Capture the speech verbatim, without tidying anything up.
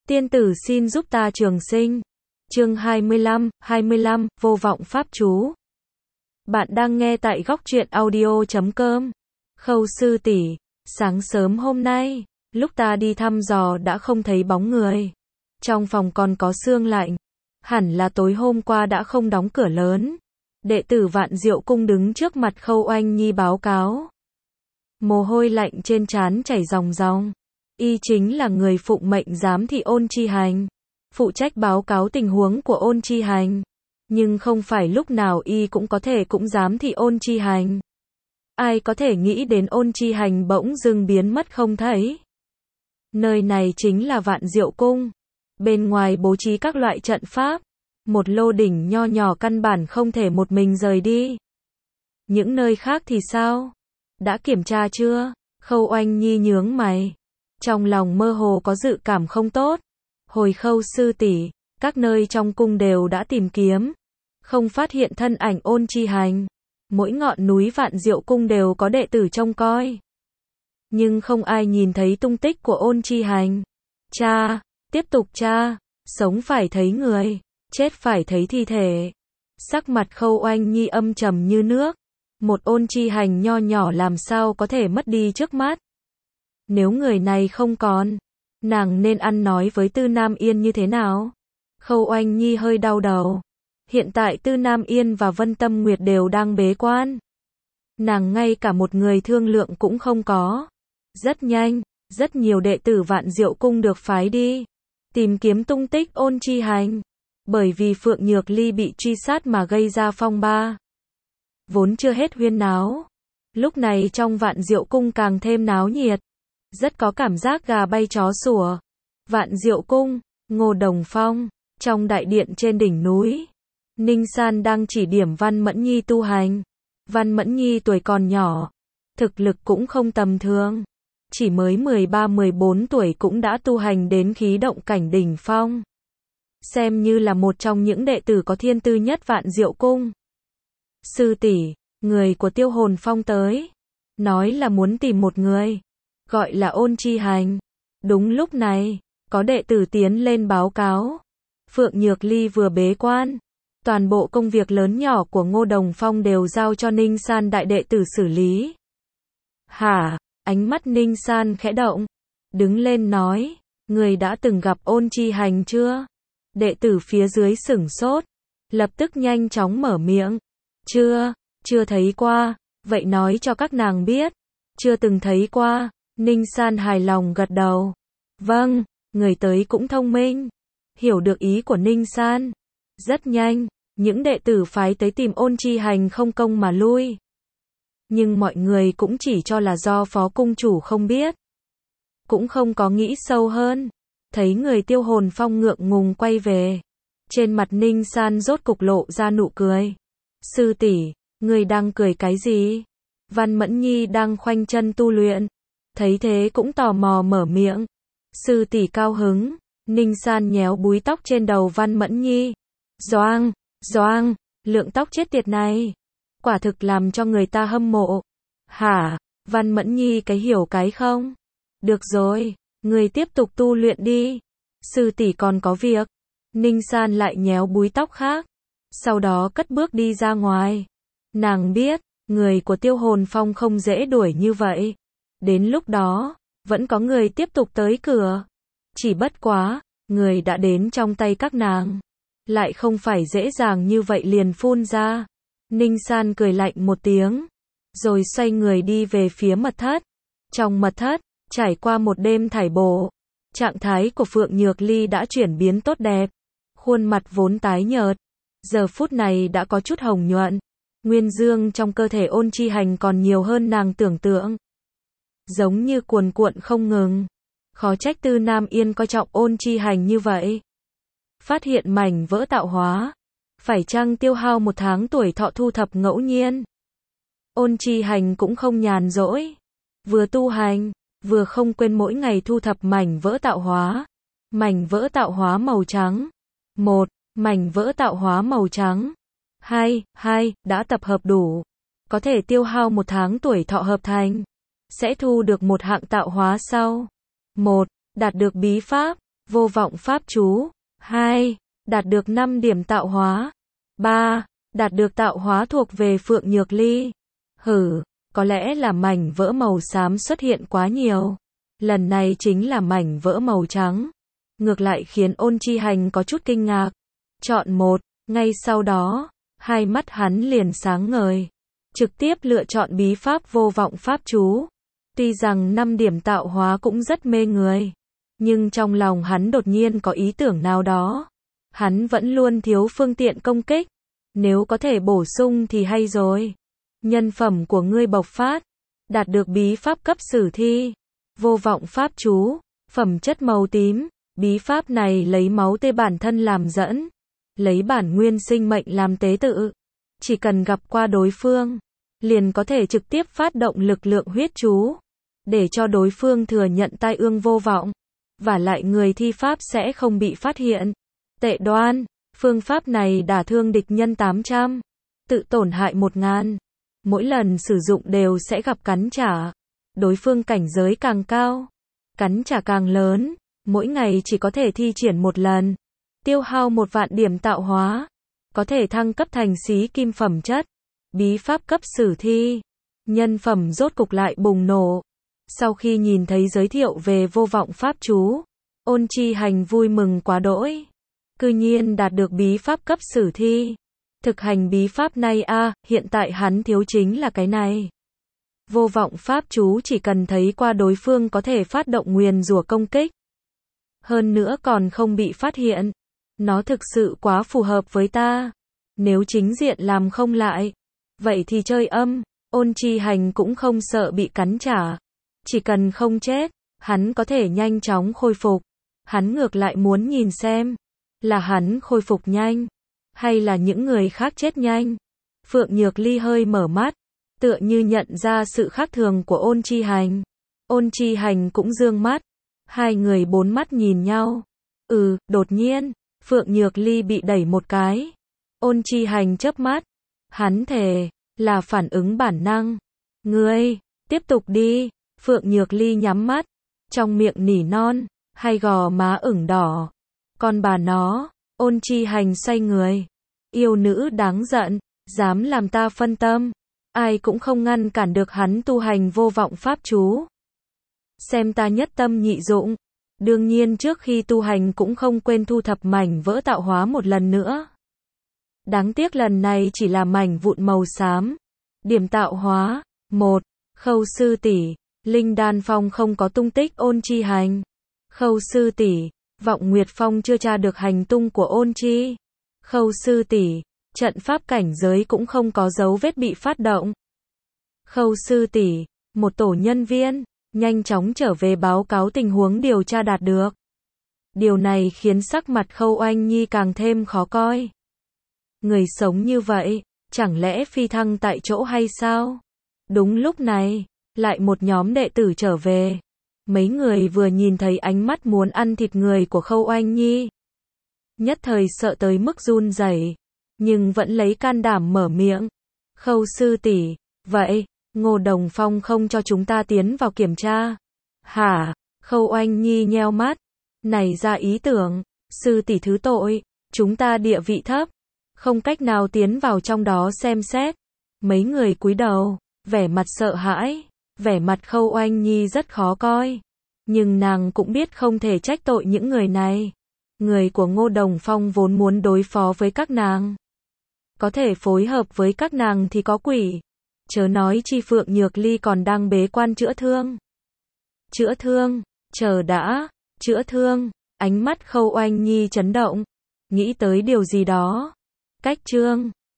Tiên tử xin giúp ta trường sinh. Chương hai mươi lăm, hai mươi lăm, vô vọng pháp chú. Bạn đang nghe tại góc truyện audio chấm com. Khâu sư tỷ, sáng sớm hôm nay, lúc ta đi thăm dò đã không thấy bóng người. Trong phòng còn có sương lạnh. Hẳn là tối hôm qua đã không đóng cửa lớn. Đệ tử Vạn Diệu Cung đứng trước mặt Khâu Oanh Nhi báo cáo. Mồ hôi lạnh trên trán chảy ròng ròng. Y chính là người phụng mệnh giám thị Ôn Chi Hành, phụ trách báo cáo tình huống của Ôn Chi Hành. Nhưng không phải lúc nào y cũng có thể cũng giám thị Ôn Chi Hành. Ai có thể nghĩ đến Ôn Chi Hành bỗng dưng biến mất không thấy. Nơi này chính là Vạn Diệu Cung. Bên ngoài bố trí các loại trận pháp. Một lô đỉnh nho nhỏ căn bản không thể một mình rời đi. Những nơi khác thì sao? Đã kiểm tra chưa? Khâu Oanh Nhi nhướng mày. Trong lòng mơ hồ có dự cảm không tốt. Hồi Khâu sư tỷ, các nơi trong cung đều đã tìm kiếm. Không phát hiện thân ảnh Ôn Chi Hành. Mỗi ngọn núi Vạn Diệu Cung đều có đệ tử trông coi. Nhưng không ai nhìn thấy tung tích của Ôn Chi Hành. Cha, tiếp tục cha, sống phải thấy người, chết phải thấy thi thể. Sắc mặt Khâu Oanh Nhi âm trầm như nước. Một Ôn Chi Hành nho nhỏ làm sao có thể mất đi trước mắt. Nếu người này không còn, nàng nên ăn nói với Tư Nam Yên như thế nào? Khâu Oanh Nhi hơi đau đầu. Hiện tại Tư Nam Yên và Vân Tâm Nguyệt đều đang bế quan. Nàng ngay cả một người thương lượng cũng không có. Rất nhanh, rất nhiều đệ tử Vạn Diệu Cung được phái đi tìm kiếm tung tích Ôn Chi Hành. Bởi vì Phượng Nhược Ly bị truy sát mà gây ra phong ba. Vốn chưa hết huyên náo. Lúc này trong Vạn Diệu Cung càng thêm náo nhiệt. Rất có cảm giác gà bay chó sủa. Vạn Diệu Cung, Ngô Đồng Phong, trong đại điện trên đỉnh núi. Ninh San đang chỉ điểm Văn Mẫn Nhi tu hành. Văn Mẫn Nhi tuổi còn nhỏ, thực lực cũng không tầm thường. Chỉ mới mười ba mười bốn tuổi cũng đã tu hành đến khí động cảnh đỉnh phong. Xem như là một trong những đệ tử có thiên tư nhất Vạn Diệu Cung. Sư tỷ, người của Tiêu Hồn Phong tới. Nói là muốn tìm một người. Gọi là Ôn Chi Hành. Đúng lúc này, có đệ tử tiến lên báo cáo. Phượng Nhược Ly vừa bế quan. Toàn bộ công việc lớn nhỏ của Ngô Đồng Phong đều giao cho Ninh San đại đệ tử xử lý. Hả? Ánh mắt Ninh San khẽ động. Đứng lên nói. Người đã từng gặp Ôn Chi Hành chưa? Đệ tử phía dưới sửng sốt. Lập tức nhanh chóng mở miệng. Chưa, chưa thấy qua. Vậy nói cho các nàng biết. Chưa từng thấy qua. Ninh San hài lòng gật đầu. Vâng, người tới cũng thông minh. Hiểu được ý của Ninh San. Rất nhanh, những đệ tử phái tới tìm Ôn Chi Hành không công mà lui. Nhưng mọi người cũng chỉ cho là do phó cung chủ không biết. Cũng không có nghĩ sâu hơn. Thấy người Tiêu Hồn Phong ngượng ngùng quay về. Trên mặt Ninh San rốt cục lộ ra nụ cười. Sư tỷ, người đang cười cái gì? Văn Mẫn Nhi đang khoanh chân tu luyện. Thấy thế cũng tò mò mở miệng. Sư tỷ cao hứng. Ninh San nhéo búi tóc trên đầu Văn Mẫn Nhi. Doang, doang, lượng tóc chết tiệt này. Quả thực làm cho người ta hâm mộ. Hả? Văn Mẫn Nhi cái hiểu cái không? Được rồi, người tiếp tục tu luyện đi. Sư tỷ còn có việc. Ninh San lại nhéo búi tóc khác. Sau đó cất bước đi ra ngoài. Nàng biết, người của Tiêu Hồn Phong không dễ đuổi như vậy. Đến lúc đó, vẫn có người tiếp tục tới cửa. Chỉ bất quá, người đã đến trong tay các nàng. Lại không phải dễ dàng như vậy liền phun ra. Ninh San cười lạnh một tiếng. Rồi xoay người đi về phía mật thất. Trong mật thất, trải qua một đêm thải bổ. Trạng thái của Phượng Nhược Ly đã chuyển biến tốt đẹp. Khuôn mặt vốn tái nhợt. Giờ phút này đã có chút hồng nhuận. Nguyên dương trong cơ thể Ôn Chi Hành còn nhiều hơn nàng tưởng tượng. Giống như cuồn cuộn không ngừng. Khó trách Tư Nam Yên coi trọng Ôn Chi Hành như vậy. Phát hiện mảnh vỡ tạo hóa. Phải chăng tiêu hao một tháng tuổi thọ thu thập ngẫu nhiên? Ôn Chi Hành cũng không nhàn rỗi. Vừa tu hành, vừa không quên mỗi ngày thu thập mảnh vỡ tạo hóa. Mảnh vỡ tạo hóa màu trắng. Một, mảnh vỡ tạo hóa màu trắng. Hai, hai, đã tập hợp đủ. Có thể tiêu hao một tháng tuổi thọ hợp thành. Sẽ thu được một hạng tạo hóa sau. Một, đạt được bí pháp. Vô vọng pháp chú. hai. Đạt được năm điểm tạo hóa. ba. Đạt được tạo hóa thuộc về Phượng Nhược Ly. Hử, có lẽ là mảnh vỡ màu xám xuất hiện quá nhiều. Lần này chính là mảnh vỡ màu trắng. Ngược lại khiến Ôn Chi Hành có chút kinh ngạc. Chọn một, ngay sau đó, hai mắt hắn liền sáng ngời. Trực tiếp lựa chọn bí pháp vô vọng pháp chú. Tuy rằng năm điểm tạo hóa cũng rất mê người. Nhưng trong lòng hắn đột nhiên có ý tưởng nào đó. Hắn vẫn luôn thiếu phương tiện công kích. Nếu có thể bổ sung thì hay rồi. Nhân phẩm của ngươi bộc phát. Đạt được bí pháp cấp sử thi. Vô vọng pháp chú. Phẩm chất màu tím. Bí pháp này lấy máu tươi bản thân làm dẫn. Lấy bản nguyên sinh mệnh làm tế tự. Chỉ cần gặp qua đối phương. Liền có thể trực tiếp phát động lực lượng huyết chú. Để cho đối phương thừa nhận tai ương vô vọng. Và lại người thi pháp sẽ không bị phát hiện. Tệ đoan. Phương pháp này đả thương địch nhân tám trăm. Tự tổn hại một ngàn. Mỗi lần sử dụng đều sẽ gặp cắn trả. Đối phương cảnh giới càng cao. Cắn trả càng lớn. Mỗi ngày chỉ có thể thi triển một lần. Tiêu hao một vạn điểm tạo hóa. Có thể thăng cấp thành xí kim phẩm chất. Bí pháp cấp sử thi. Nhân phẩm rốt cục lại bùng nổ. Sau khi nhìn thấy giới thiệu về vô vọng pháp chú, Ôn Chi Hành vui mừng quá đỗi. Cư nhiên đạt được bí pháp cấp sử thi. Thực hành bí pháp này a, à, hiện tại hắn thiếu chính là cái này. Vô vọng pháp chú chỉ cần thấy qua đối phương có thể phát động nguyền rủa công kích. Hơn nữa còn không bị phát hiện. Nó thực sự quá phù hợp với ta. Nếu chính diện làm không lại, vậy thì chơi âm. Ôn Chi Hành cũng không sợ bị cắn trả. Chỉ cần không chết, hắn có thể nhanh chóng khôi phục. Hắn ngược lại muốn nhìn xem, là hắn khôi phục nhanh, hay là những người khác chết nhanh. Phượng Nhược Ly hơi mở mắt, tựa như nhận ra sự khác thường của Ôn Chi Hành. Ôn Chi Hành cũng dương mắt. Hai người bốn mắt nhìn nhau. Ừ, đột nhiên, Phượng Nhược Ly bị đẩy một cái. Ôn Chi Hành chớp mắt. Hắn thề, là phản ứng bản năng. Ngươi, tiếp tục đi. Phượng Nhược Ly nhắm mắt. Trong miệng nỉ non, hai gò má ửng đỏ. Con bà nó, Ôn Chi Hành xoay người. Yêu nữ đáng giận, dám làm ta phân tâm. Ai cũng không ngăn cản được hắn tu hành vô vọng pháp chú. Xem ta nhất tâm nhị dụng. Đương nhiên trước khi tu hành cũng không quên thu thập mảnh vỡ tạo hóa một lần nữa. Đáng tiếc lần này chỉ là mảnh vụn màu xám. Điểm tạo hóa. một. Khâu sư tỷ. Linh Đan Phong không có tung tích Ôn Chi Hành. Khâu sư tỷ. Vọng Nguyệt Phong chưa tra được hành tung của Ôn Chi. Khâu sư tỷ. Trận pháp cảnh giới cũng không có dấu vết bị phát động. Khâu sư tỷ. Một tổ nhân viên. Nhanh chóng trở về báo cáo tình huống điều tra đạt được. Điều này khiến sắc mặt Khâu Oanh Nhi càng thêm khó coi. Người sống như vậy, chẳng lẽ phi thăng tại chỗ hay sao? Đúng lúc này, lại một nhóm đệ tử trở về. Mấy người vừa nhìn thấy ánh mắt muốn ăn thịt người của Khâu Oanh Nhi. Nhất thời sợ tới mức run rẩy, nhưng vẫn lấy can đảm mở miệng. Khâu sư tỷ, vậy, Ngô Đồng Phong không cho chúng ta tiến vào kiểm tra. Hả? Khâu Oanh Nhi nheo mắt. Này ra ý tưởng, sư tỷ thứ tội, chúng ta địa vị thấp, không cách nào tiến vào trong đó xem xét. Mấy người cúi đầu, vẻ mặt sợ hãi, vẻ mặt Khâu Oanh Nhi rất khó coi. Nhưng nàng cũng biết không thể trách tội những người này. Người của Ngô Đồng Phong vốn muốn đối phó với các nàng. Có thể phối hợp với các nàng thì có quỷ. Chớ nói chi Phượng Nhược Ly còn đang bế quan chữa thương. Chữa thương, chờ đã, chữa thương, ánh mắt Khâu Oanh Nhi chấn động, nghĩ tới điều gì đó. Cách trương,